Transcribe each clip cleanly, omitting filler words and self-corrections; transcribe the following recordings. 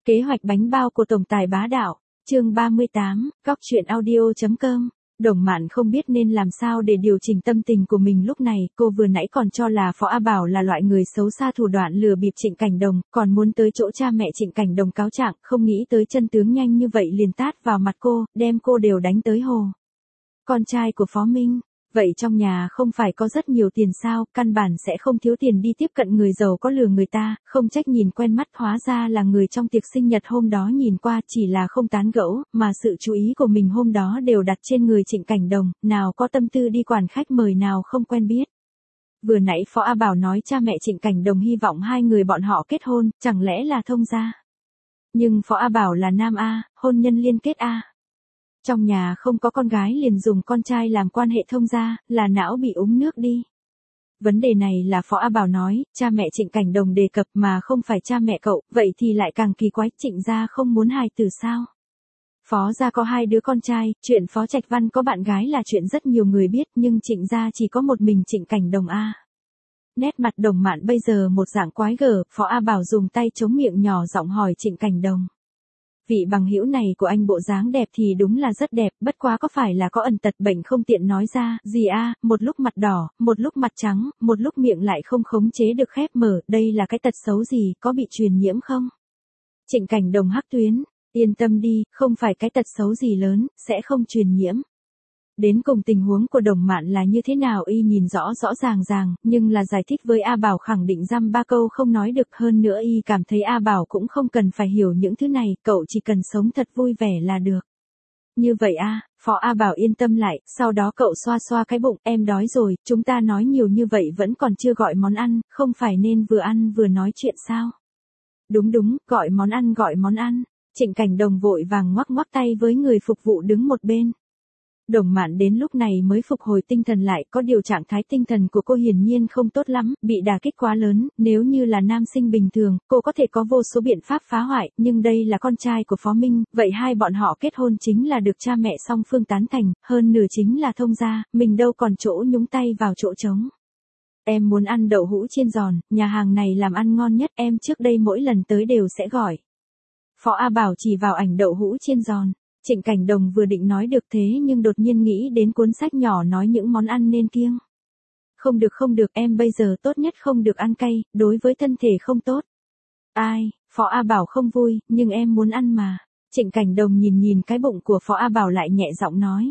Kế hoạch bánh bao của tổng tài bá đạo, chương 38, góc truyện audio.com. Đồng Mạn không biết nên làm sao để điều chỉnh tâm tình của mình lúc này, cô vừa nãy còn cho là Phó A Bảo là loại người xấu xa thủ đoạn lừa bịp Trịnh Cảnh Đồng, còn muốn tới chỗ cha mẹ Trịnh Cảnh Đồng cáo trạng, không nghĩ tới chân tướng nhanh như vậy liền tát vào mặt cô, đem cô đều đánh tới hồ. Con trai của Phó Minh, vậy trong nhà không phải có rất nhiều tiền sao, căn bản sẽ không thiếu tiền đi tiếp cận người giàu có lừa người ta, không trách nhìn quen mắt, hóa ra là người trong tiệc sinh nhật hôm đó nhìn qua chỉ là không tán gẫu, mà sự chú ý của mình hôm đó đều đặt trên người Trịnh Cảnh Đồng, nào có tâm tư đi quản khách mời nào không quen biết. Vừa nãy Phó A Bảo nói cha mẹ Trịnh Cảnh Đồng hy vọng hai người bọn họ kết hôn, chẳng lẽ là thông gia? Nhưng Phó A Bảo là nam A, hôn nhân liên kết A. Trong nhà không có con gái liền dùng con trai làm quan hệ thông gia, là não bị uống nước đi. Vấn đề này là Phó A Bảo nói, cha mẹ Trịnh Cảnh Đồng đề cập mà không phải cha mẹ cậu, vậy thì lại càng kỳ quái, Trịnh gia không muốn hài tử sao? Phó gia có 2 đứa con trai, chuyện Phó Trạch Văn có bạn gái là chuyện rất nhiều người biết, nhưng Trịnh gia chỉ có một mình Trịnh Cảnh Đồng A. Nét mặt Đồng Mạn bây giờ một dạng quái gở, Phó A Bảo dùng tay chống miệng nhỏ giọng hỏi Trịnh Cảnh Đồng. Vị bằng hữu này của anh bộ dáng đẹp thì đúng là rất đẹp, bất quá có phải là có ẩn tật bệnh không tiện nói ra, gì a, một lúc mặt đỏ, một lúc mặt trắng, một lúc miệng lại không khống chế được khép mở, đây là cái tật xấu gì, có bị truyền nhiễm không? Trịnh Cảnh Đồng hắc tuyến, yên tâm đi, không phải cái tật xấu gì lớn, sẽ không truyền nhiễm. Đến cùng tình huống của Đồng Mạn là như thế nào y nhìn rõ ràng, nhưng là giải thích với A Bảo khẳng định dăm ba câu không nói được, hơn nữa y cảm thấy A Bảo cũng không cần phải hiểu những thứ này, cậu chỉ cần sống thật vui vẻ là được. Như vậy a, Phó A Bảo yên tâm lại, sau đó cậu xoa xoa cái bụng, em đói rồi, chúng ta nói nhiều như vậy vẫn còn chưa gọi món ăn, không phải nên vừa ăn vừa nói chuyện sao? Đúng, gọi món ăn. Trịnh Cảnh Đồng vội vàng ngoắc tay với người phục vụ đứng một bên. Đồng Mạn đến lúc này mới phục hồi tinh thần lại, có điều trạng thái tinh thần của cô hiển nhiên không tốt lắm, bị đả kích quá lớn, nếu như là nam sinh bình thường, cô có thể có vô số biện pháp phá hoại, nhưng đây là con trai của Phó Minh, vậy hai bọn họ kết hôn chính là được cha mẹ song phương tán thành, hơn nửa chính là thông gia, mình đâu còn chỗ nhúng tay vào chỗ trống. Em muốn ăn đậu hũ chiên giòn, nhà hàng này làm ăn ngon nhất, em trước đây mỗi lần tới đều sẽ gọi. Phó A Bảo chỉ vào ảnh đậu hũ chiên giòn. Trịnh Cảnh Đồng vừa định nói được thế nhưng đột nhiên nghĩ đến cuốn sách nhỏ nói những món ăn nên kiêng. Không được, em bây giờ tốt nhất không được ăn cay, đối với thân thể không tốt. Ai, Phó A Bảo không vui, nhưng em muốn ăn mà. Trịnh Cảnh Đồng nhìn cái bụng của Phó A Bảo lại nhẹ giọng nói.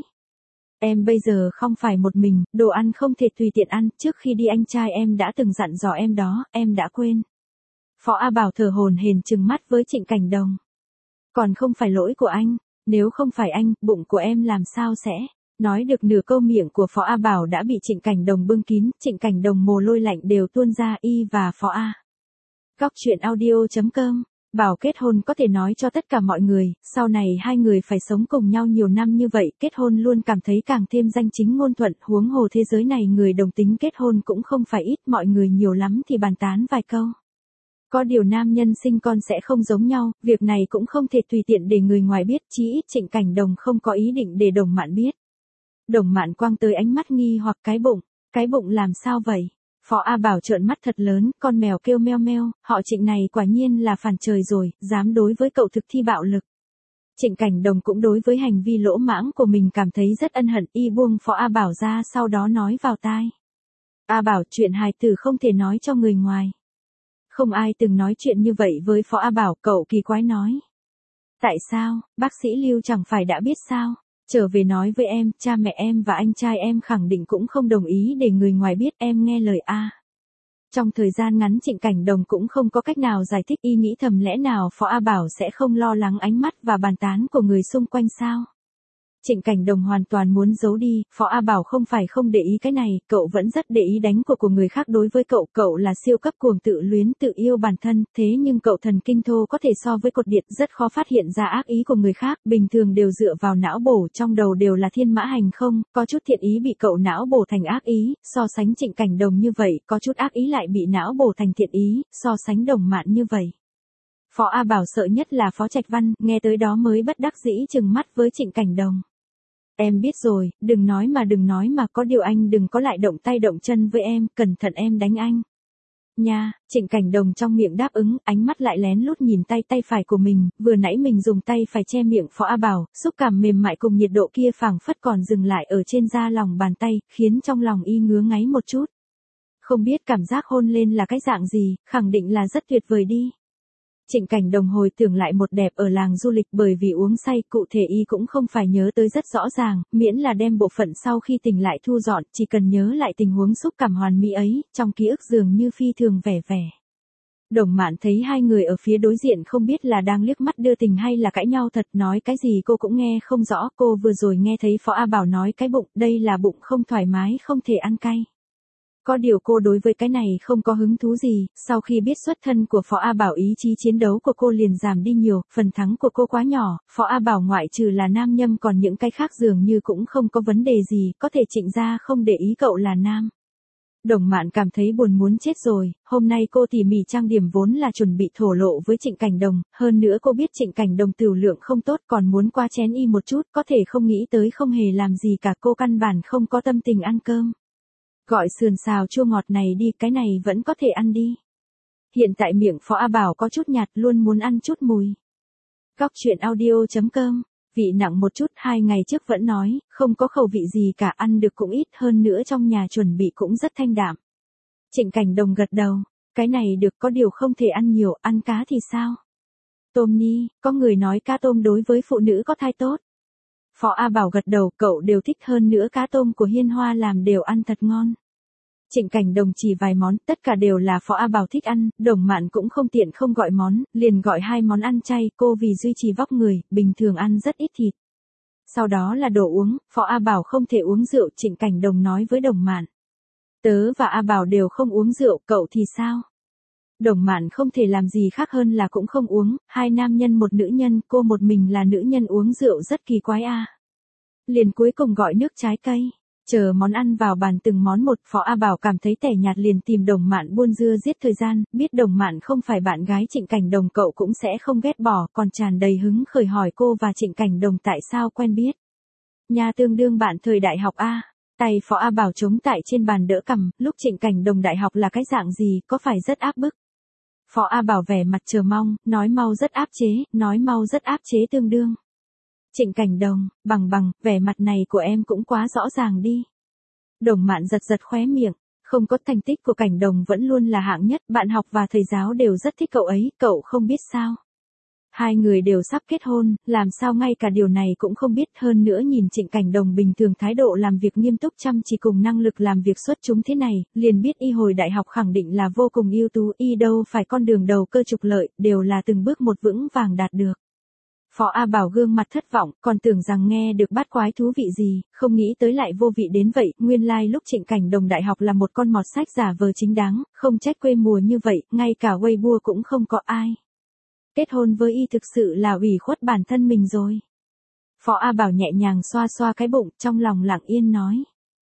Em bây giờ không phải một mình, đồ ăn không thể tùy tiện ăn, trước khi đi anh trai em đã từng dặn dò em đó, em đã quên. Phó A Bảo thở hổn hển trừng mắt với Trịnh Cảnh Đồng. Còn không phải lỗi của anh. Nếu không phải anh, bụng của em làm sao sẽ? Nói được nửa câu miệng của Phó A Bảo đã bị Trịnh Cảnh Đồng bưng kín, Trịnh Cảnh Đồng mồ hôi lạnh đều tuôn ra, y và Phó A. Góc truyện audio.com. Bảo kết hôn có thể nói cho tất cả mọi người, sau này hai người phải sống cùng nhau nhiều năm như vậy, kết hôn luôn cảm thấy càng thêm danh chính ngôn thuận, huống hồ thế giới này người đồng tính kết hôn cũng không phải ít, mọi người nhiều lắm thì bàn tán vài câu. Có điều nam nhân sinh con sẽ không giống nhau, việc này cũng không thể tùy tiện để người ngoài biết, chí ít Trịnh Cảnh Đồng không có ý định để Đồng Mạn biết. Đồng Mạn quăng tới ánh mắt nghi hoặc cái bụng làm sao vậy? Phó A Bảo trợn mắt thật lớn, con mèo kêu meo meo, họ Trịnh này quả nhiên là phản trời rồi, dám đối với cậu thực thi bạo lực. Trịnh Cảnh Đồng cũng đối với hành vi lỗ mãng của mình cảm thấy rất ân hận, y buông Phó A Bảo ra sau đó nói vào tai. A Bảo, chuyện hài tử không thể nói cho người ngoài. Không ai từng nói chuyện như vậy với Phó A Bảo, cậu kỳ quái nói. Tại sao, bác sĩ Lưu chẳng phải đã biết sao? Trở về nói với em, cha mẹ em và anh trai em khẳng định cũng không đồng ý để người ngoài biết, em nghe lời A. Trong thời gian ngắn Trịnh Cảnh Đồng cũng không có cách nào giải thích, y nghĩ thầm lẽ nào Phó A Bảo sẽ không lo lắng ánh mắt và bàn tán của người xung quanh sao? Trịnh Cảnh Đồng hoàn toàn muốn giấu đi, Phó A Bảo không phải không để ý cái này, cậu vẫn rất để ý đánh của người khác đối với cậu là siêu cấp cuồng tự luyến tự yêu bản thân, thế nhưng cậu thần kinh thô có thể so với cột điện, rất khó phát hiện ra ác ý của người khác, bình thường đều dựa vào não bổ, trong đầu đều là thiên mã hành không, có chút thiện ý bị cậu não bổ thành ác ý, so sánh Trịnh Cảnh Đồng như vậy, có chút ác ý lại bị não bổ thành thiện ý, so sánh Đồng Mạn như vậy. Phó A Bảo sợ nhất là Phó Trạch Văn, nghe tới đó mới bất đắc dĩ trừng mắt với Trịnh Cảnh Đồng. Em biết rồi, đừng nói mà có điều anh đừng có lại động tay động chân với em, cẩn thận em đánh anh. Nha, Trịnh Cảnh Đồng trong miệng đáp ứng, ánh mắt lại lén lút nhìn tay phải của mình, vừa nãy mình dùng tay phải che miệng Phó A Bảo, xúc cảm mềm mại cùng nhiệt độ kia phảng phất còn dừng lại ở trên da lòng bàn tay, khiến trong lòng y ngứa ngáy một chút. Không biết cảm giác hôn lên là cái dạng gì, khẳng định là rất tuyệt vời đi. Trịnh Cảnh Đồng hồi tưởng lại một đẹp ở làng du lịch, bởi vì uống say cụ thể y cũng không phải nhớ tới rất rõ ràng, miễn là đem bộ phận sau khi tỉnh lại thu dọn, chỉ cần nhớ lại tình huống xúc cảm hoàn mỹ ấy, trong ký ức dường như phi thường vẻ vẻ. Đồng Mạn thấy hai người ở phía đối diện không biết là đang liếc mắt đưa tình hay là cãi nhau thật, nói cái gì cô cũng nghe không rõ, cô vừa rồi nghe thấy Phó A Bảo nói cái bụng, đây là bụng không thoải mái không thể ăn cay. Có điều cô đối với cái này không có hứng thú gì, sau khi biết xuất thân của Phó A Bảo ý chí chiến đấu của cô liền giảm đi nhiều, phần thắng của cô quá nhỏ, Phó A Bảo ngoại trừ là nam nhâm còn những cái khác dường như cũng không có vấn đề gì, có thể Trịnh gia không để ý cậu là nam. Đồng Mạn cảm thấy buồn muốn chết rồi, hôm nay cô tỉ mỉ trang điểm vốn là chuẩn bị thổ lộ với Trịnh Cảnh Đồng, hơn nữa cô biết Trịnh Cảnh Đồng tửu lượng không tốt còn muốn qua chén y một chút, có thể không nghĩ tới không hề làm gì cả, cô căn bản không có tâm tình ăn cơm. Gọi sườn xào chua ngọt này đi, cái này vẫn có thể ăn đi. Hiện tại miệng Phó A Bảo có chút nhạt, luôn muốn ăn chút mùi. Cóc truyện audio.com, vị nặng một chút, 2 ngày trước vẫn nói, không có khẩu vị gì cả, ăn được cũng ít, hơn nữa trong nhà chuẩn bị cũng rất thanh đạm. Trịnh Cảnh Đồng gật đầu, cái này được, có điều không thể ăn nhiều, ăn cá thì sao? Tôm ni, có người nói cá tôm đối với phụ nữ có thai tốt. Phó A Bảo gật đầu, cậu đều thích, hơn nữa cá tôm của Hiên Hoa làm đều ăn thật ngon. Trịnh Cảnh Đồng chỉ vài món, tất cả đều là Phó A Bảo thích ăn, Đồng Mạn cũng không tiện không gọi món, liền gọi 2 món ăn chay, cô vì duy trì vóc người, bình thường ăn rất ít thịt. Sau đó là đồ uống, Phó A Bảo không thể uống rượu, Trịnh Cảnh Đồng nói với Đồng Mạn. Tớ và A Bảo đều không uống rượu, cậu thì sao? Đồng Mạn không thể làm gì khác hơn là cũng không uống, 2 nam nhân một nữ nhân, cô một mình là nữ nhân uống rượu rất kỳ quái a. Liền cuối cùng gọi nước trái cây, chờ món ăn vào bàn từng món một, Phó A Bảo cảm thấy tẻ nhạt liền tìm Đồng Mạn buôn dưa giết thời gian, biết Đồng Mạn không phải bạn gái Trịnh Cảnh Đồng cậu cũng sẽ không ghét bỏ, còn tràn đầy hứng khởi hỏi cô và Trịnh Cảnh Đồng tại sao quen biết. Nhà tương đương bạn thời đại học a. Tay Phó A Bảo chống tại trên bàn đỡ cằm, lúc Trịnh Cảnh Đồng đại học là cái dạng gì, có phải rất áp bức? Phó A Bảo vẻ mặt chờ mong, nói mau rất áp chế, nói mau rất áp chế tương đương. Trịnh Cảnh Đồng, bằng, vẻ mặt này của em cũng quá rõ ràng đi. Đồng Mạn giật khóe miệng, không có, thành tích của Cảnh Đồng vẫn luôn là hạng nhất, bạn học và thầy giáo đều rất thích cậu ấy, cậu không biết sao? 2 người đều sắp kết hôn, làm sao ngay cả điều này cũng không biết, hơn nữa nhìn Trịnh Cảnh Đồng bình thường thái độ làm việc nghiêm túc chăm chỉ cùng năng lực làm việc xuất chúng thế này, liền biết y hồi đại học khẳng định là vô cùng ưu tú, y đâu phải con đường đầu cơ trục lợi, đều là từng bước một vững vàng đạt được. Phó A Bảo gương mặt thất vọng, còn tưởng rằng nghe được bát quái thú vị gì, không nghĩ tới lại vô vị đến vậy, nguyên lai lúc Trịnh Cảnh Đồng đại học là một con mọt sách giả vờ chính đáng, không trách quê mùa như vậy, ngay cả Weibo cũng không có ai. Kết hôn với y thực sự là ủy khuất bản thân mình rồi. Phó A Bảo nhẹ nhàng xoa xoa cái bụng, trong lòng lặng yên nói.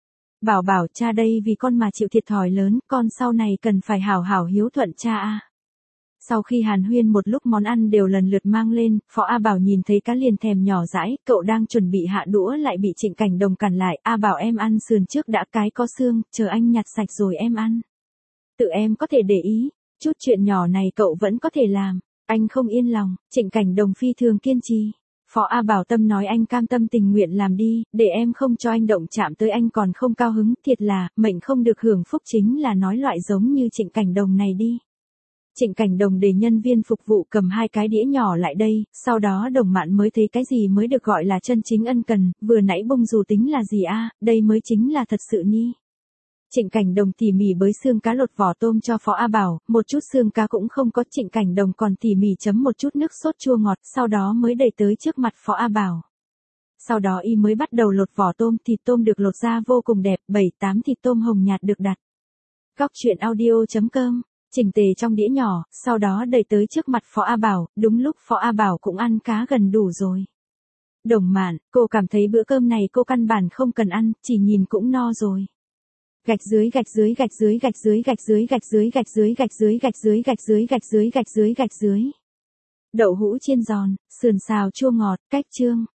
Bảo cha đây vì con mà chịu thiệt thòi lớn, con sau này cần phải hảo hảo hiếu thuận cha a. Sau khi hàn huyên một lúc món ăn đều lần lượt mang lên, Phó A Bảo nhìn thấy cá liền thèm nhỏ dãi, cậu đang chuẩn bị hạ đũa lại bị Trịnh Cảnh Đồng cản lại, A Bảo em ăn sườn trước đã, cái có xương, chờ anh nhặt sạch rồi em ăn. Tự em có thể để ý, chút chuyện nhỏ này cậu vẫn có thể làm. Anh không yên lòng, Trịnh Cảnh Đồng phi thường kiên trì. Phó A Bảo tâm nói anh cam tâm tình nguyện làm đi, để em không cho anh động chạm tới anh còn không cao hứng, thiệt là, mệnh không được hưởng phúc chính là nói loại giống như Trịnh Cảnh Đồng này đi. Trịnh Cảnh Đồng để nhân viên phục vụ cầm 2 cái đĩa nhỏ lại đây, sau đó Đồng Mạn mới thấy cái gì mới được gọi là chân chính ân cần, vừa nãy bông dù tính là gì a, đây mới chính là thật sự ni. Trịnh Cảnh Đồng tỉ mỉ bới xương cá lột vỏ tôm cho Phó A Bảo, một chút xương cá cũng không có, Trịnh Cảnh Đồng còn tỉ mỉ chấm một chút nước sốt chua ngọt, sau đó mới đẩy tới trước mặt Phó A Bảo. Sau đó y mới bắt đầu lột vỏ tôm, thịt tôm được lột ra vô cùng đẹp, 7-8 thịt tôm hồng nhạt được đặt. Cóc truyện audio.com, chỉnh tề trong đĩa nhỏ, sau đó đẩy tới trước mặt Phó A Bảo, đúng lúc Phó A Bảo cũng ăn cá gần đủ rồi. Đồng Mạn, cô cảm thấy bữa cơm này cô căn bản không cần ăn, chỉ nhìn cũng no rồi. Gạch dưới gạch dưới gạch dưới gạch dưới gạch dưới gạch dưới gạch dưới gạch dưới gạch dưới gạch dưới gạch dưới gạch dưới gạch dưới. Đậu hũ chiên giòn, sườn xào chua ngọt, cách chương.